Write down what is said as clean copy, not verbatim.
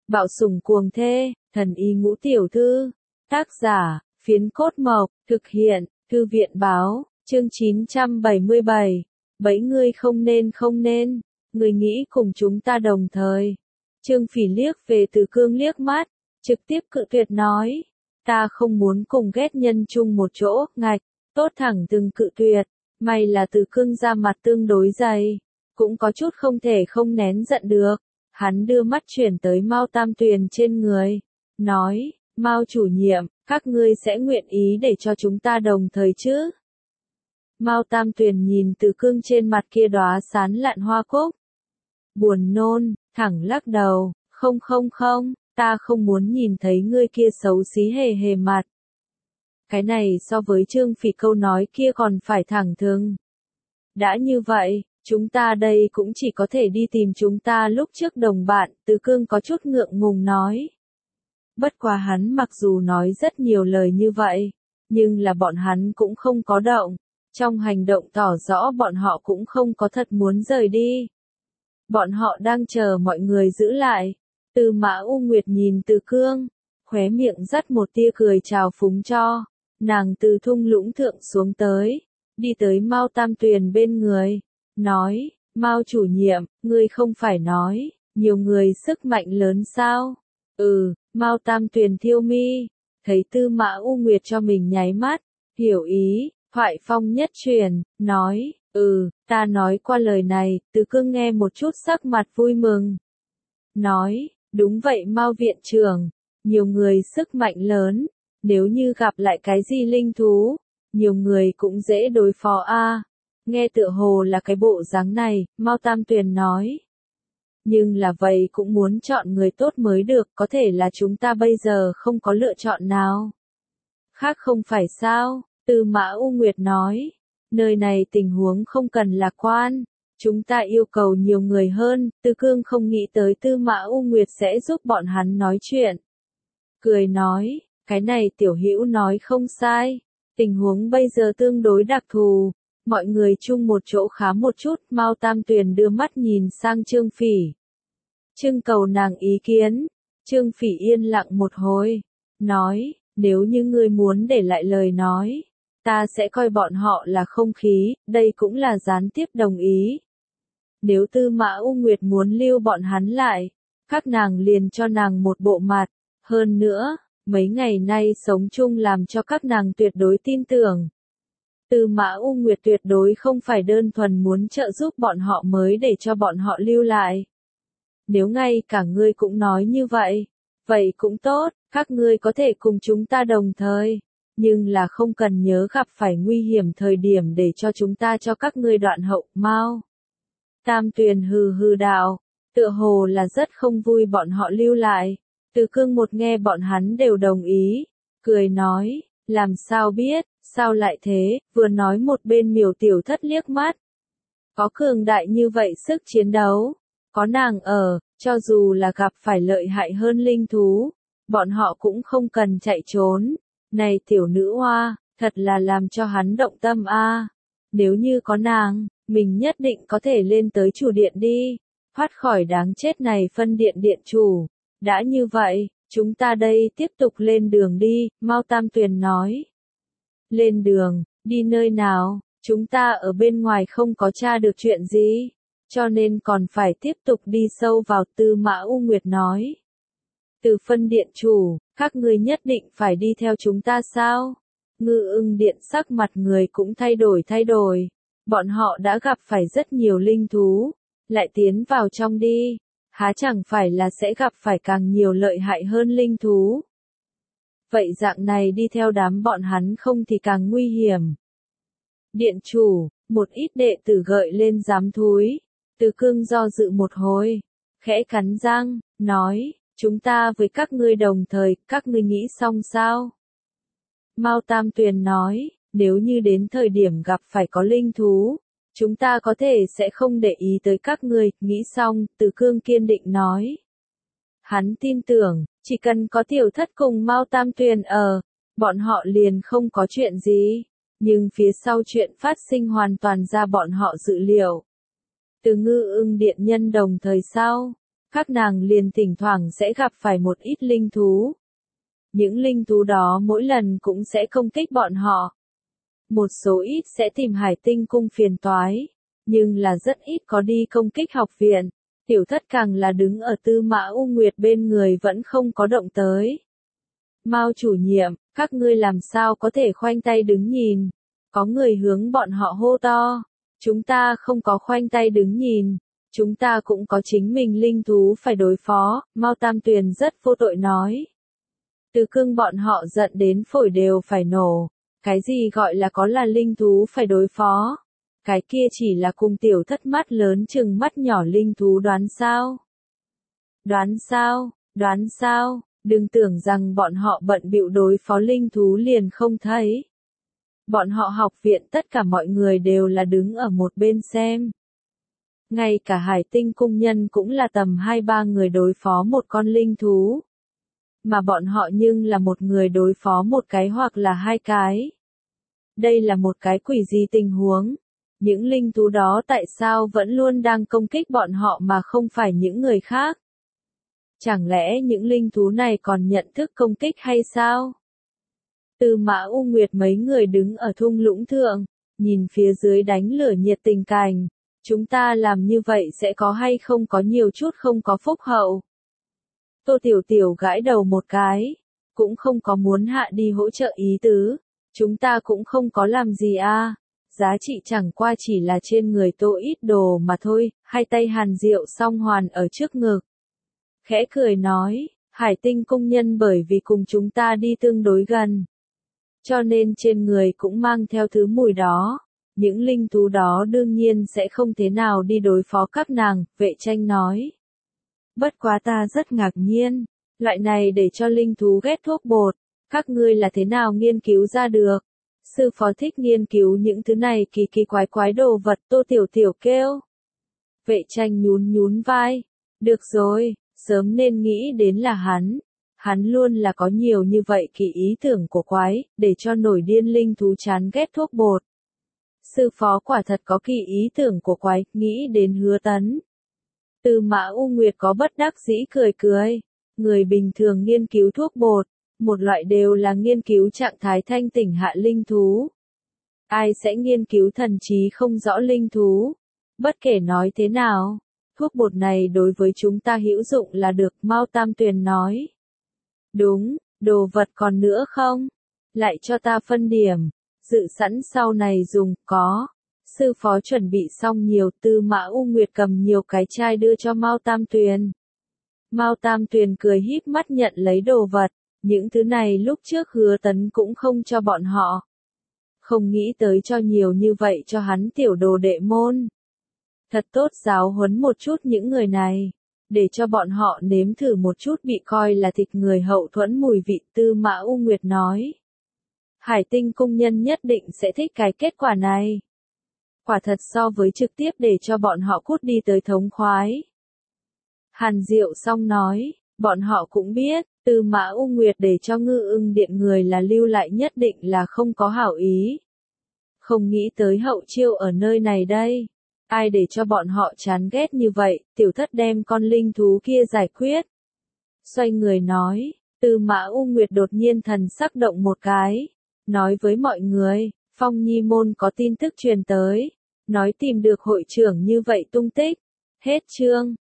Bạo sủng cuồng thê, thần y ngũ tiểu thư. Tác giả, Phiến Cốt Mộc, thực hiện, Thư viện báo, chương 977. Bẫy ngươi không nên, người nghĩ cùng chúng ta đồng thời. Trương Phỉ liếc về Từ Cương liếc mắt, trực tiếp cự tuyệt nói, ta không muốn cùng ghét nhân chung một chỗ, ngạch, tốt thẳng từng cự tuyệt, may là Từ Cương ra mặt tương đối dày, cũng có chút không thể không nén giận được. Hắn đưa mắt chuyển tới Mao Tam Tuyền trên người, nói, Mao chủ nhiệm, các ngươi sẽ nguyện ý để cho chúng ta đồng thời chứ? Mao Tam Tuyền nhìn Từ Cương trên mặt kia đóa sán lạn hoa cúc. Buồn nôn, thẳng lắc đầu, không, ta không muốn nhìn thấy ngươi kia xấu xí hề hề mặt. Cái này so với Trương Phỉ câu nói kia còn phải thẳng thừng. Đã như vậy, chúng ta đây cũng chỉ có thể đi tìm chúng ta lúc trước đồng bạn, Từ Cương có chút ngượng ngùng nói. Bất quá hắn mặc dù nói rất nhiều lời như vậy, nhưng là bọn hắn cũng không có động. Trong hành động tỏ rõ bọn họ cũng không có thật muốn rời đi. Bọn họ đang chờ mọi người giữ lại. Tư Mã U Nguyệt nhìn Từ Cương, khóe miệng dắt một tia cười chào phúng cho. Nàng từ thung lũng thượng xuống tới, đi tới Mao Tam Tuyền bên người, nói, Mao chủ nhiệm, ngươi không phải nói, nhiều người sức mạnh lớn sao? Mao Tam Tuyền thiêu mi, thấy Tư Mã U Nguyệt cho mình nháy mắt, hiểu ý, thoại phong nhất truyền, nói, ta nói qua lời này, Từ Cương nghe một chút sắc mặt vui mừng. Nói, đúng vậy Mao viện trưởng, nhiều người sức mạnh lớn, nếu như gặp lại cái gì linh thú, nhiều người cũng dễ đối phó a. Nghe tựa hồ là cái bộ dáng này, Mao Tam Tuyền nói. Nhưng là vậy cũng muốn chọn người tốt mới được, có thể là chúng ta bây giờ không có lựa chọn nào. Khác không phải sao, Tư Mã U Nguyệt nói. Nơi này tình huống không cần lạc quan, chúng ta yêu cầu nhiều người hơn, Từ Cương không nghĩ tới Tư Mã U Nguyệt sẽ giúp bọn hắn nói chuyện. Cười nói, cái này tiểu hữu nói không sai, tình huống bây giờ tương đối đặc thù, mọi người chung một chỗ khá một chút, Mao Tam Tuyền đưa mắt nhìn sang Trương Phỉ. Trưng cầu nàng ý kiến, Trương Phỉ yên lặng một hồi, nói, nếu như ngươi muốn để lại lời nói, ta sẽ coi bọn họ là không khí, đây cũng là gián tiếp đồng ý. Nếu Tư Mã U Nguyệt muốn lưu bọn hắn lại, các nàng liền cho nàng một bộ mặt, hơn nữa, mấy ngày nay sống chung làm cho các nàng tuyệt đối tin tưởng. Tư Mã U Nguyệt tuyệt đối không phải đơn thuần muốn trợ giúp bọn họ mới để cho bọn họ lưu lại. Nếu ngay cả ngươi cũng nói như vậy, vậy cũng tốt, các ngươi có thể cùng chúng ta đồng thời, nhưng là không cần nhớ gặp phải nguy hiểm thời điểm để cho chúng ta cho các ngươi đoạn hậu, Mao. Tam Tuyền hừ đạo, tựa hồ là rất không vui bọn họ lưu lại. Từ Cương một nghe bọn hắn đều đồng ý, cười nói, làm sao biết, sao lại thế, vừa nói một bên Miểu Tiểu Thất liếc mắt. Có cường đại như vậy sức chiến đấu, có nàng ở, cho dù là gặp phải lợi hại hơn linh thú, bọn họ cũng không cần chạy trốn. Này tiểu nữ hoa, thật là làm cho hắn động tâm a. Nếu như có nàng, mình nhất định có thể lên tới chủ điện đi, thoát khỏi đáng chết này phân điện điện chủ. Đã như vậy, chúng ta đây tiếp tục lên đường đi, Mao Tam Tuyền nói. Lên đường, đi nơi nào, chúng ta ở bên ngoài không có tra được chuyện gì, cho nên còn phải tiếp tục đi sâu vào, Tư Mã U Nguyệt nói. Từ phân điện chủ, các ngươi nhất định phải đi theo chúng ta sao? Ngư Ưng điện sắc mặt người cũng thay đổi, bọn họ đã gặp phải rất nhiều linh thú, lại tiến vào trong đi. Há chẳng phải là sẽ gặp phải càng nhiều lợi hại hơn linh thú. Vậy dạng này đi theo đám bọn hắn không thì càng nguy hiểm. Điện chủ, một ít đệ tử gợi lên dám thúi. Từ Cương do dự một hồi, khẽ cắn răng, nói, chúng ta với các ngươi đồng thời, các ngươi nghĩ xong sao? Mao Tam Tuyền nói, nếu như đến thời điểm gặp phải có linh thú, chúng ta có thể sẽ không để ý tới các ngươi, nghĩ xong, Từ Cương kiên định nói. Hắn tin tưởng, chỉ cần có Tiểu Thất cùng Mao Tam Tuyền ở, bọn họ liền không có chuyện gì, nhưng phía sau chuyện phát sinh hoàn toàn ra bọn họ dự liệu. Từ Ngư Ưng điện nhân đồng thời sau, các nàng liền thỉnh thoảng sẽ gặp phải một ít linh thú. Những linh thú đó mỗi lần cũng sẽ công kích bọn họ. Một số ít sẽ tìm Hải Tinh cung phiền toái, nhưng là rất ít có đi công kích học viện. Tiểu thất càng là đứng ở Tư Mã U Nguyệt bên người vẫn không có động tới. Mao chủ nhiệm, các ngươi làm sao có thể khoanh tay đứng nhìn? Có người hướng bọn họ hô to. Chúng ta không có khoanh tay đứng nhìn. Chúng ta cũng có chính mình linh thú phải đối phó, Mao Tam Tuyền rất vô tội nói. Từ Cương bọn họ giận đến phổi đều phải nổ. Cái gì gọi là linh thú phải đối phó? Cái kia chỉ là cùng tiểu thất mắt lớn chừng mắt nhỏ linh thú đoán sao? Đoán sao? Đoán sao? Đừng tưởng rằng bọn họ bận bịu đối phó linh thú liền không thấy. Bọn họ học viện tất cả mọi người đều là đứng ở một bên xem. Ngay cả Hải Tinh cung nhân cũng là tầm 2-3 người đối phó một con linh thú. Mà bọn họ nhưng là một người đối phó một cái hoặc là 2 cái. Đây là một cái quỷ gì tình huống. Những linh thú đó tại sao vẫn luôn đang công kích bọn họ mà không phải những người khác? Chẳng lẽ những linh thú này còn nhận thức công kích hay sao? Tư Mã U Nguyệt mấy người đứng ở thung lũng thượng, nhìn phía dưới đánh lửa nhiệt tình cảnh. Chúng ta làm như vậy sẽ có hay không có nhiều chút không có phúc hậu? Tô Tiểu Tiểu gãi đầu một cái, cũng không có muốn hạ đi hỗ trợ ý tứ. Chúng ta cũng không có làm gì a, giá trị chẳng qua chỉ là trên người tô ít đồ mà thôi. Hai tay Hàn Diệu song hoàn ở trước ngực. Khẽ cười nói, Hải Tinh cung nhân bởi vì cùng chúng ta đi tương đối gần. Cho nên trên người cũng mang theo thứ mùi đó. Những linh thú đó đương nhiên sẽ không thế nào đi đối phó các nàng, Vệ Tranh nói. Bất quá ta rất ngạc nhiên, loại này để cho linh thú ghét thuốc bột, các ngươi là thế nào nghiên cứu ra được? Sư phó thích nghiên cứu những thứ này kỳ kỳ quái quái đồ vật, Tô Tiểu Tiểu kêu. Vệ Tranh nhún nhún vai, được rồi, sớm nên nghĩ đến là hắn luôn là có nhiều như vậy kỳ ý tưởng của quái, để cho nổi điên linh thú chán ghét thuốc bột. Sư phó quả thật có kỳ ý tưởng của quái, nghĩ đến Hứa Tấn. Tư Mã U Nguyệt có bất đắc dĩ cười cười. Người bình thường nghiên cứu thuốc bột, một loại đều là nghiên cứu trạng thái thanh tỉnh hạ linh thú. Ai sẽ nghiên cứu thần trí không rõ linh thú? Bất kể nói thế nào, thuốc bột này đối với chúng ta hữu dụng là được, Mao Tam Tuyền nói. Đúng, đồ vật còn nữa không? Lại cho ta phân điểm, dự sẵn sau này dùng, có. Sư phó chuẩn bị xong nhiều, Tư Mã U Nguyệt cầm nhiều cái chai đưa cho Mao Tam Tuyền. Mao Tam Tuyền cười híp mắt nhận lấy đồ vật, những thứ này lúc trước Hứa Tấn cũng không cho bọn họ. Không nghĩ tới cho nhiều như vậy cho hắn tiểu đồ đệ môn. Thật tốt giáo huấn một chút những người này, để cho bọn họ nếm thử một chút bị coi là thịt người hậu thuẫn mùi vị, Tư Mã U Nguyệt nói. Hải Tinh cung nhân nhất định sẽ thích cái kết quả này. Quả thật so với trực tiếp để cho bọn họ cút đi tới thống khoái. Hàn Diệu song nói, bọn họ cũng biết, Tư Mã U Nguyệt để cho Ngư Ưng Điện người là lưu lại nhất định là không có hảo ý. Không nghĩ tới hậu chiêu ở nơi này đây. Ai để cho bọn họ chán ghét như vậy, tiểu thất đem con linh thú kia giải quyết. Xoay người nói, Tư Mã U Nguyệt đột nhiên thần sắc động một cái. Nói với mọi người, Phong Nhi môn có tin tức truyền tới. Nói tìm được hội trưởng như vậy tung tích. Hết chương.